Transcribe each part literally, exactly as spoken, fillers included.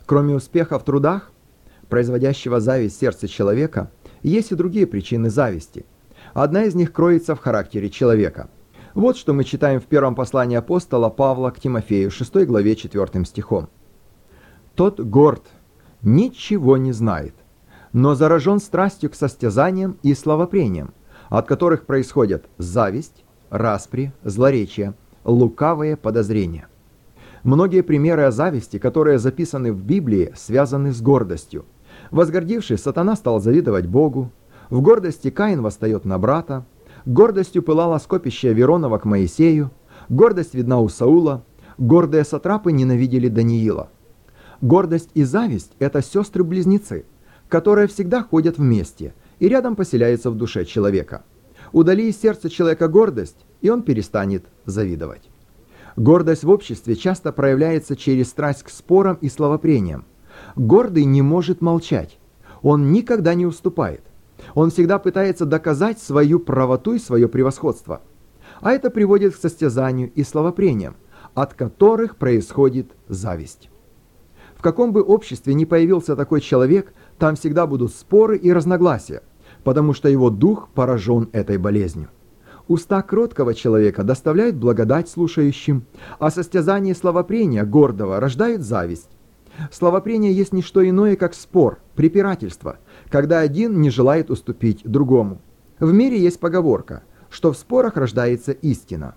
Кроме успеха в трудах, производящего зависть в сердце человека, есть и другие причины зависти. Одна из них кроется в характере человека. Вот что мы читаем в первом послании апостола Павла к Тимофею, шестой главе, четвёртым стихом. «Тот горд, ничего не знает, но заражен страстью к состязаниям и словопрениям, от которых происходят зависть, распри, злоречие, лукавые подозрения». Многие примеры о зависти, которые записаны в Библии, связаны с гордостью. Возгордившись, сатана стал завидовать Богу. В гордости Каин восстает на брата. Гордостью пылало скопище Веронова к Моисею. Гордость видна у Саула. Гордые сатрапы ненавидели Даниила. Гордость и зависть – это сестры-близнецы, которые всегда ходят вместе и рядом поселяются в душе человека. Удали из сердца человека гордость, и он перестанет завидовать. Гордость в обществе часто проявляется через страсть к спорам и словопрениям. Гордый не может молчать. Он никогда не уступает. Он всегда пытается доказать свою правоту и свое превосходство. А это приводит к состязанию и словопрениям, от которых происходит зависть. В каком бы обществе ни появился такой человек, там всегда будут споры и разногласия, потому что его дух поражен этой болезнью. Уста кроткого человека доставляют благодать слушающим, а состязание и словопрения гордого рождают зависть. Словопрение есть не что иное, как спор, препирательство, когда один не желает уступить другому. В мире есть поговорка, что в спорах рождается истина.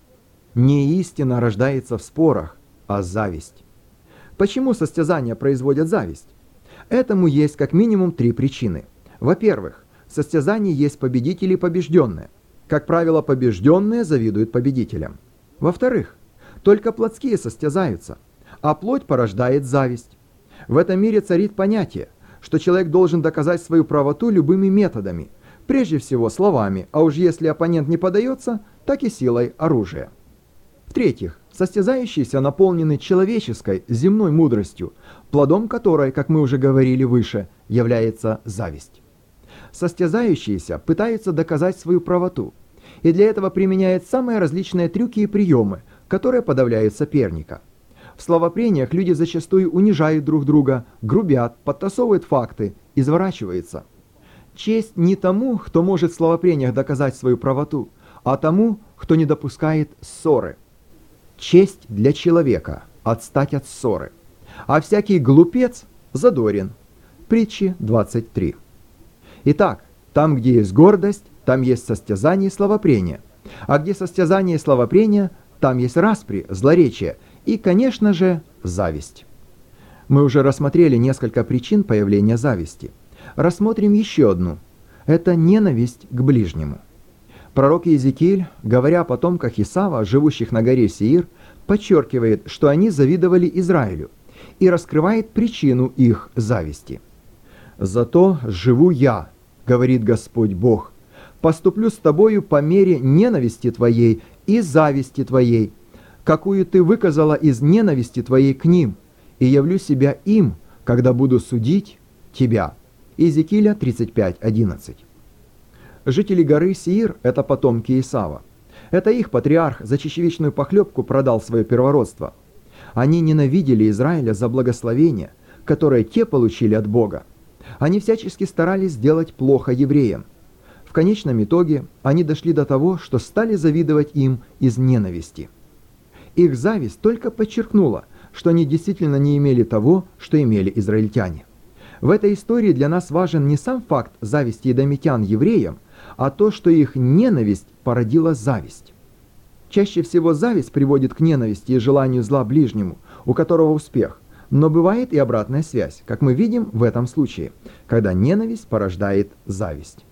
Не истина рождается в спорах, а зависть. Почему состязания производят зависть? Этому есть как минимум три причины. Во-первых, в состязании есть победители и побежденные. Как правило, побежденные завидуют победителям. Во-вторых, только плотские состязаются, а плоть порождает зависть. В этом мире царит понятие, что человек должен доказать свою правоту любыми методами, прежде всего словами, а уж если оппонент не поддается, так и силой оружия. В-третьих, состязающиеся наполнены человеческой, земной мудростью, плодом которой, как мы уже говорили выше, является зависть. Состязающиеся пытаются доказать свою правоту, и для этого применяют самые различные трюки и приемы, которые подавляют соперника. В словопрениях люди зачастую унижают друг друга, грубят, подтасовывают факты, изворачиваются. Честь не тому, кто может в словопрениях доказать свою правоту, а тому, кто не допускает ссоры. Честь для человека – отстать от ссоры, а всякий глупец задорен. Притчи двадцать три. Итак, там, где есть гордость, там есть состязание и словопрение. А где состязание и словопрение, там есть распри, злоречие и, конечно же, зависть. Мы уже рассмотрели несколько причин появления зависти. Рассмотрим еще одну. Это ненависть к ближнему. Пророк Иезекииль, говоря о потомках Исава, живущих на горе Сеир, подчеркивает, что они завидовали Израилю, и раскрывает причину их зависти. «Зато живу я, — говорит Господь Бог, — поступлю с тобою по мере ненависти твоей и зависти твоей, какую ты выказала из ненависти твоей к ним, и явлю себя им, когда буду судить тебя». Иезекииля тридцать пять одиннадцать. Жители горы Сеир – это потомки Исава. Это их патриарх за чечевичную похлебку продал свое первородство. Они ненавидели Израиля за благословение, которое те получили от Бога. Они всячески старались сделать плохо евреям. В конечном итоге они дошли до того, что стали завидовать им из ненависти. Их зависть только подчеркнула, что они действительно не имели того, что имели израильтяне. В этой истории для нас важен не сам факт зависти эдомитян евреям, а то, что их ненависть породила зависть. Чаще всего зависть приводит к ненависти и желанию зла ближнему, у которого успех. Но бывает и обратная связь, как мы видим в этом случае, когда ненависть порождает зависть.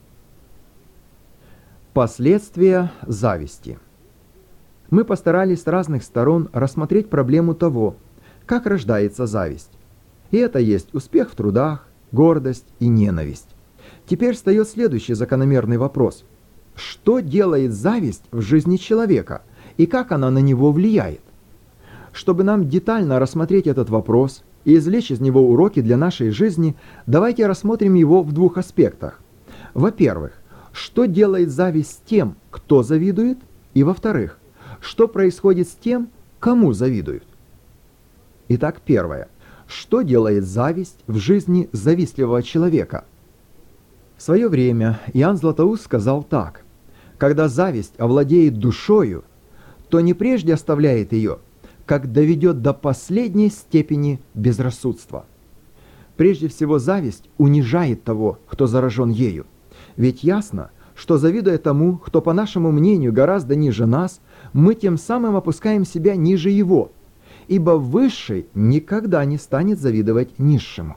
Последствия зависти. Мы постарались с разных сторон рассмотреть проблему того, как рождается зависть. И это есть успех в трудах, гордость и ненависть. Теперь встает следующий закономерный вопрос. Что делает зависть в жизни человека и как она на него влияет? Чтобы нам детально рассмотреть этот вопрос и извлечь из него уроки для нашей жизни, давайте рассмотрим его в двух аспектах. Во-первых, что делает зависть с тем, кто завидует? И во-вторых, что происходит с тем, кому завидуют? Итак, первое. Что делает зависть в жизни завистливого человека? В свое время Иоанн Златоуст сказал так: «Когда зависть овладеет душою, то не прежде оставляет ее, как доведет до последней степени безрассудства». Прежде всего, зависть унижает того, кто заражен ею. Ведь ясно, что, завидуя тому, кто, по нашему мнению, гораздо ниже нас, мы тем самым опускаем себя ниже его, ибо высший никогда не станет завидовать низшему.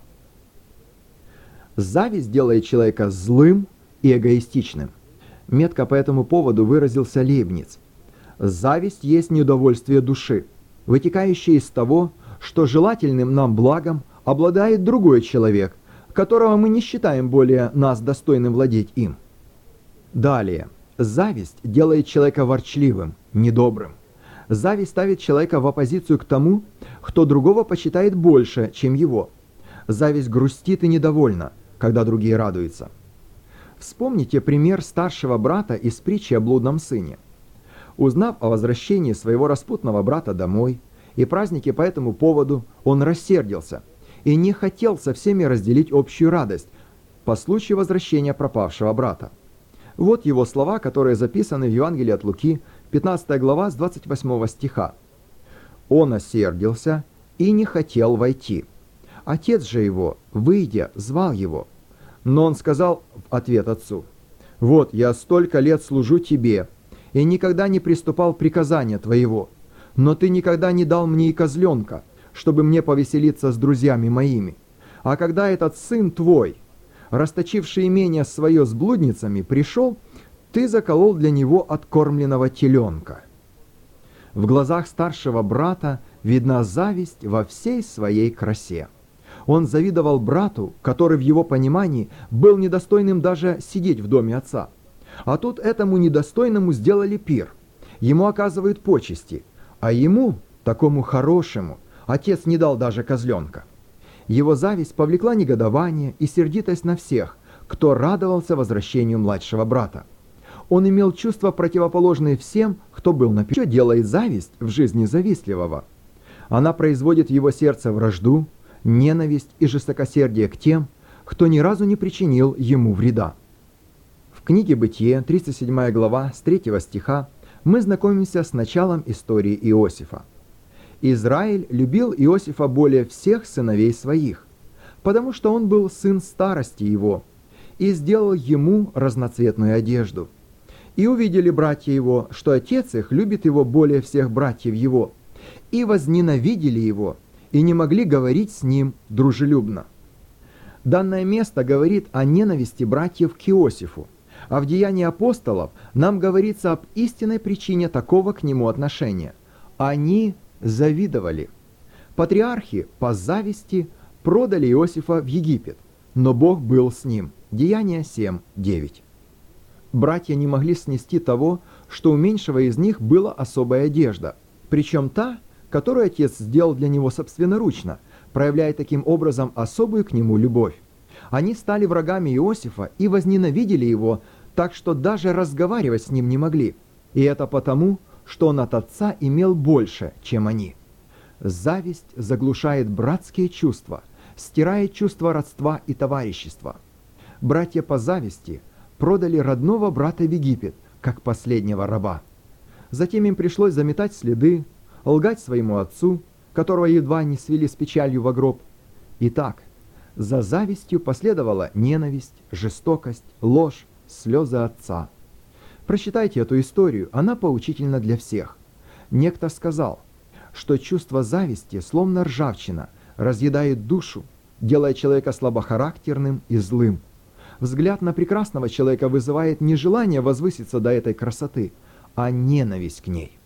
Зависть делает человека злым и эгоистичным. Метко по этому поводу выразился Лейбниц: «Зависть есть неудовольствие души, вытекающее из того, что желательным нам благом обладает другой человек, которого мы не считаем более нас достойным владеть им». Далее. Зависть делает человека ворчливым, недобрым. Зависть ставит человека в оппозицию к тому, кто другого почитает больше, чем его. Зависть грустит и недовольна, когда другие радуются. Вспомните пример старшего брата из притчи о блудном сыне. Узнав о возвращении своего распутного брата домой и празднике по этому поводу, он рассердился и не хотел со всеми разделить общую радость по случаю возвращения пропавшего брата. Вот его слова, которые записаны в Евангелии от Луки, пятнадцатая глава, с двадцать восьмого стиха. «Он осердился и не хотел войти. Отец же его, выйдя, звал его. Но он сказал в ответ отцу: вот я столько лет служу тебе и никогда не приступал приказания твоего, но ты никогда не дал мне и козленка, чтобы мне повеселиться с друзьями моими. А когда этот сын твой, расточивший имение свое с блудницами, пришел, ты заколол для него откормленного теленка». В глазах старшего брата видна зависть во всей своей красе. Он завидовал брату, который в его понимании был недостойным даже сидеть в доме отца. А тут этому недостойному сделали пир. Ему оказывают почести, а ему, такому хорошему, отец не дал даже козленка. Его зависть повлекла негодование и сердитость на всех, кто радовался возвращению младшего брата. Он имел чувства, противоположные всем, кто был на пир. Что делает зависть в жизни завистливого? Она производит в его сердце вражду, ненависть и жестокосердие к тем, кто ни разу не причинил ему вреда. В книге «Бытие», тридцать седьмая глава, с третьего стиха, мы знакомимся с началом истории Иосифа. Израиль любил Иосифа более всех сыновей своих, потому что он был сын старости его, и сделал ему разноцветную одежду. И увидели братья его, что отец их любит его более всех братьев его, и возненавидели его, и не могли говорить с ним дружелюбно. Данное место говорит о ненависти братьев к Иосифу, а в Деянии апостолов нам говорится об истинной причине такого к нему отношения. Они завидовали. Патриархи по зависти продали Иосифа в Египет, но Бог был с ним. Деяния семь девять. Братья не могли снести того, что у меньшего из них была особая одежда, причем та, которую отец сделал для него собственноручно, проявляя таким образом особую к нему любовь. Они стали врагами Иосифа и возненавидели его, так что даже разговаривать с ним не могли. И это потому, что он от отца имел больше, чем они. Зависть заглушает братские чувства, стирает чувство родства и товарищества. Братья по зависти продали родного брата в Египет, как последнего раба. Затем им пришлось заметать следы, лгать своему отцу, которого едва не свели с печалью во гроб. Итак, за завистью последовала ненависть, жестокость, ложь, слезы отца. Прочитайте эту историю, она поучительна для всех. Некто сказал, что чувство зависти, словно ржавчина, разъедает душу, делая человека слабохарактерным и злым. Взгляд на прекрасного человека вызывает не желание возвыситься до этой красоты, а ненависть к ней.